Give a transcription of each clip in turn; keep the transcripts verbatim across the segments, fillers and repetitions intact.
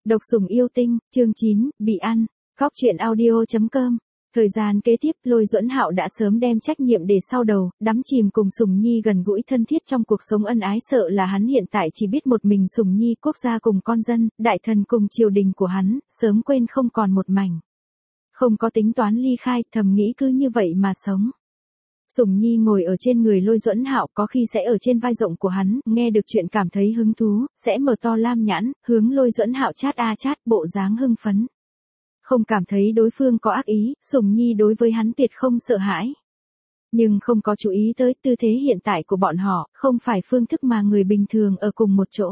Độc sủng yêu tinh, chương chín, bị ăn. Góc truyện audio chấm com. Thời gian kế tiếp, Lôi Duẫn Hạo đã sớm đem trách nhiệm để sau đầu, đắm chìm cùng Sùng Nhi gần gũi thân thiết trong cuộc sống ân ái, sợ là hắn hiện tại chỉ biết một mình Sùng Nhi, quốc gia cùng con dân, đại thần cùng triều đình của hắn, sớm quên không còn một mảnh. Không có tính toán ly khai, thầm nghĩ cứ như vậy mà sống. Sùng Nhi ngồi ở trên người Lôi Duẫn Hạo, có khi sẽ ở trên vai rộng của hắn, nghe được chuyện cảm thấy hứng thú, sẽ mở to lam nhãn, hướng Lôi Duẫn Hạo chát a chát, bộ dáng hưng phấn. Không cảm thấy đối phương có ác ý, Sùng Nhi đối với hắn tuyệt không sợ hãi. Nhưng không có chú ý tới tư thế hiện tại của bọn họ, không phải phương thức mà người bình thường ở cùng một chỗ.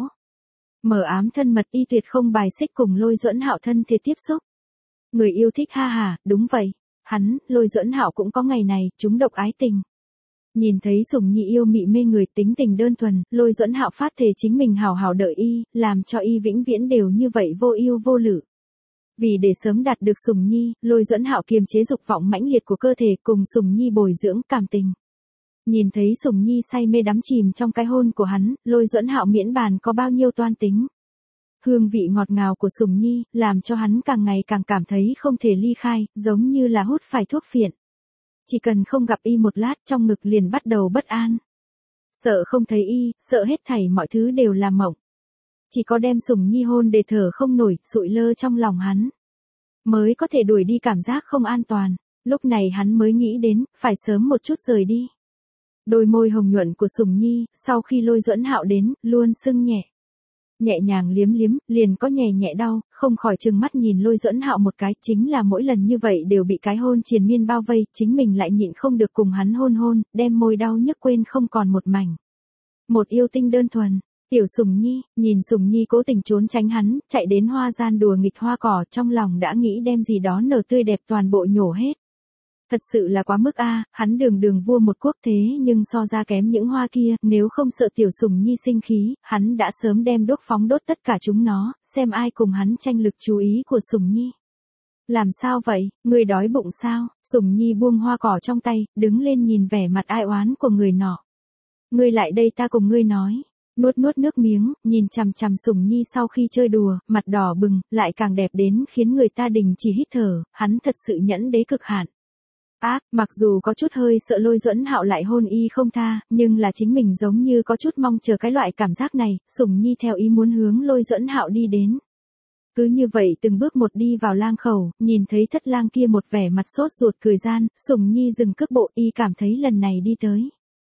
Mờ ám thân mật, y tuyệt không bài xích cùng Lôi Duẫn Hạo thân thiệt tiếp xúc. Người yêu thích ha hà, đúng vậy. Hắn, Lôi Duẫn Hạo cũng có ngày này, chúng độc ái tình. Nhìn thấy Sùng Nhi yêu mị mê người, tính tình đơn thuần, Lôi Duẫn Hạo phát thề chính mình hào hào đợi y, làm cho y vĩnh viễn đều như vậy vô ưu vô lự. Vì để sớm đạt được Sùng Nhi, Lôi Duẫn Hạo kiềm chế dục vọng mãnh liệt của cơ thể, cùng Sùng Nhi bồi dưỡng cảm tình. Nhìn thấy Sùng Nhi say mê đắm chìm trong cái hôn của hắn, Lôi Duẫn Hạo miễn bàn có bao nhiêu toan tính. Hương vị ngọt ngào của Sùng Nhi, làm cho hắn càng ngày càng cảm thấy không thể ly khai, giống như là hút phải thuốc phiện. Chỉ cần không gặp y một lát, trong ngực liền bắt đầu bất an. Sợ không thấy y, sợ hết thảy mọi thứ đều là mộng. Chỉ có đem Sùng Nhi hôn để thở không nổi, sụi lơ trong lòng hắn. Mới có thể đuổi đi cảm giác không an toàn. Lúc này hắn mới nghĩ đến, phải sớm một chút rời đi. Đôi môi hồng nhuận của Sùng Nhi, sau khi Lôi Duẫn Hạo đến, luôn sưng nhẹ. Nhẹ nhàng liếm liếm, liền có nhẹ nhẹ đau, không khỏi trừng mắt nhìn Lôi Duẫn Hạo một cái, chính là mỗi lần như vậy đều bị cái hôn triền miên bao vây, chính mình lại nhịn không được cùng hắn hôn hôn, đem môi đau nhức quên không còn một mảnh. Một yêu tinh đơn thuần, tiểu Sùng Nhi, nhìn Sùng Nhi cố tình trốn tránh hắn, chạy đến hoa gian đùa nghịch hoa cỏ, trong lòng đã nghĩ đem gì đó nở tươi đẹp toàn bộ nhổ hết. Thật sự là quá mức a, hắn đường đường vua một quốc thế nhưng so ra kém những hoa kia, nếu không sợ tiểu Sùng Nhi sinh khí, hắn đã sớm đem đốt phóng đốt tất cả chúng nó, xem ai cùng hắn tranh lực chú ý của Sùng Nhi. Làm sao vậy, ngươi đói bụng sao? Sùng Nhi buông hoa cỏ trong tay, đứng lên nhìn vẻ mặt ai oán của người nọ. Ngươi lại đây ta cùng ngươi nói. Nuốt nuốt nước miếng, nhìn chằm chằm Sùng Nhi sau khi chơi đùa, mặt đỏ bừng, lại càng đẹp đến khiến người ta đình chỉ hít thở, hắn thật sự nhẫn đế cực hạn. Ác, mặc dù có chút hơi sợ Lôi Duẫn Hạo lại hôn y không tha, nhưng là chính mình giống như có chút mong chờ cái loại cảm giác này, Sùng Nhi theo ý muốn hướng Lôi Duẫn Hạo đi đến. Cứ như vậy từng bước một đi vào lang khẩu, nhìn thấy thất lang kia một vẻ mặt sốt ruột cười gian, Sùng Nhi dừng cước bộ, y cảm thấy lần này đi tới.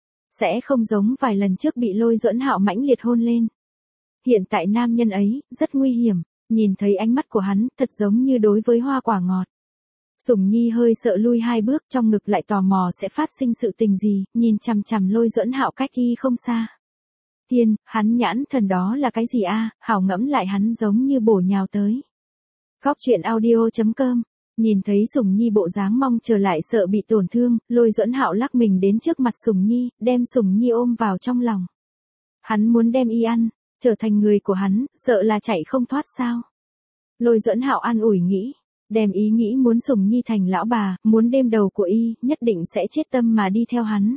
Sẽ không giống vài lần trước bị Lôi Duẫn Hạo mãnh liệt hôn lên. Hiện tại nam nhân ấy, rất nguy hiểm, nhìn thấy ánh mắt của hắn, thật giống như đối với hoa quả ngọt. Sùng Nhi hơi sợ lui hai bước, trong ngực lại tò mò sẽ phát sinh sự tình gì, nhìn chằm chằm Lôi Duẫn Hạo cách y không xa. Tiên, hắn nhãn thần đó là cái gì a? Hảo ngẫm lại hắn giống như bổ nhào tới. Góc truyện audio chấm com. Nhìn thấy Sùng Nhi bộ dáng mong chờ lại sợ bị tổn thương, Lôi Duẫn Hạo lắc mình đến trước mặt Sùng Nhi, đem Sùng Nhi ôm vào trong lòng. Hắn muốn đem y ăn, trở thành người của hắn, sợ là chạy không thoát sao? Lôi Duẫn Hạo an ủi nghĩ. Đem ý nghĩ muốn Sùng Nhi thành lão bà, muốn đêm đầu của y, nhất định sẽ chết tâm mà đi theo hắn.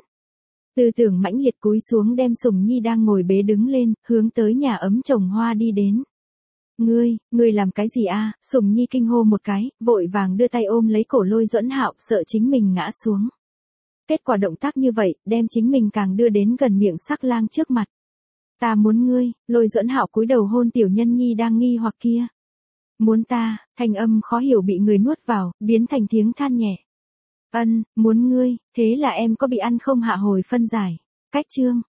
Tư tưởng mãnh liệt cúi xuống đem Sùng Nhi đang ngồi bế đứng lên, hướng tới nhà ấm trồng hoa đi đến. Ngươi, ngươi làm cái gì a? Sùng Nhi kinh hô một cái, vội vàng đưa tay ôm lấy cổ Lôi Duẫn Hạo, sợ chính mình ngã xuống. Kết quả động tác như vậy, đem chính mình càng đưa đến gần miệng sắc lang trước mặt. Ta muốn ngươi, Lôi Duẫn Hạo cúi đầu hôn tiểu nhân nhi đang nghi hoặc kia. Muốn ta, thanh âm khó hiểu bị người nuốt vào, biến thành tiếng than nhẹ. Ân, muốn ngươi, thế là em có bị ăn không hạ hồi phân giải. Cách chương.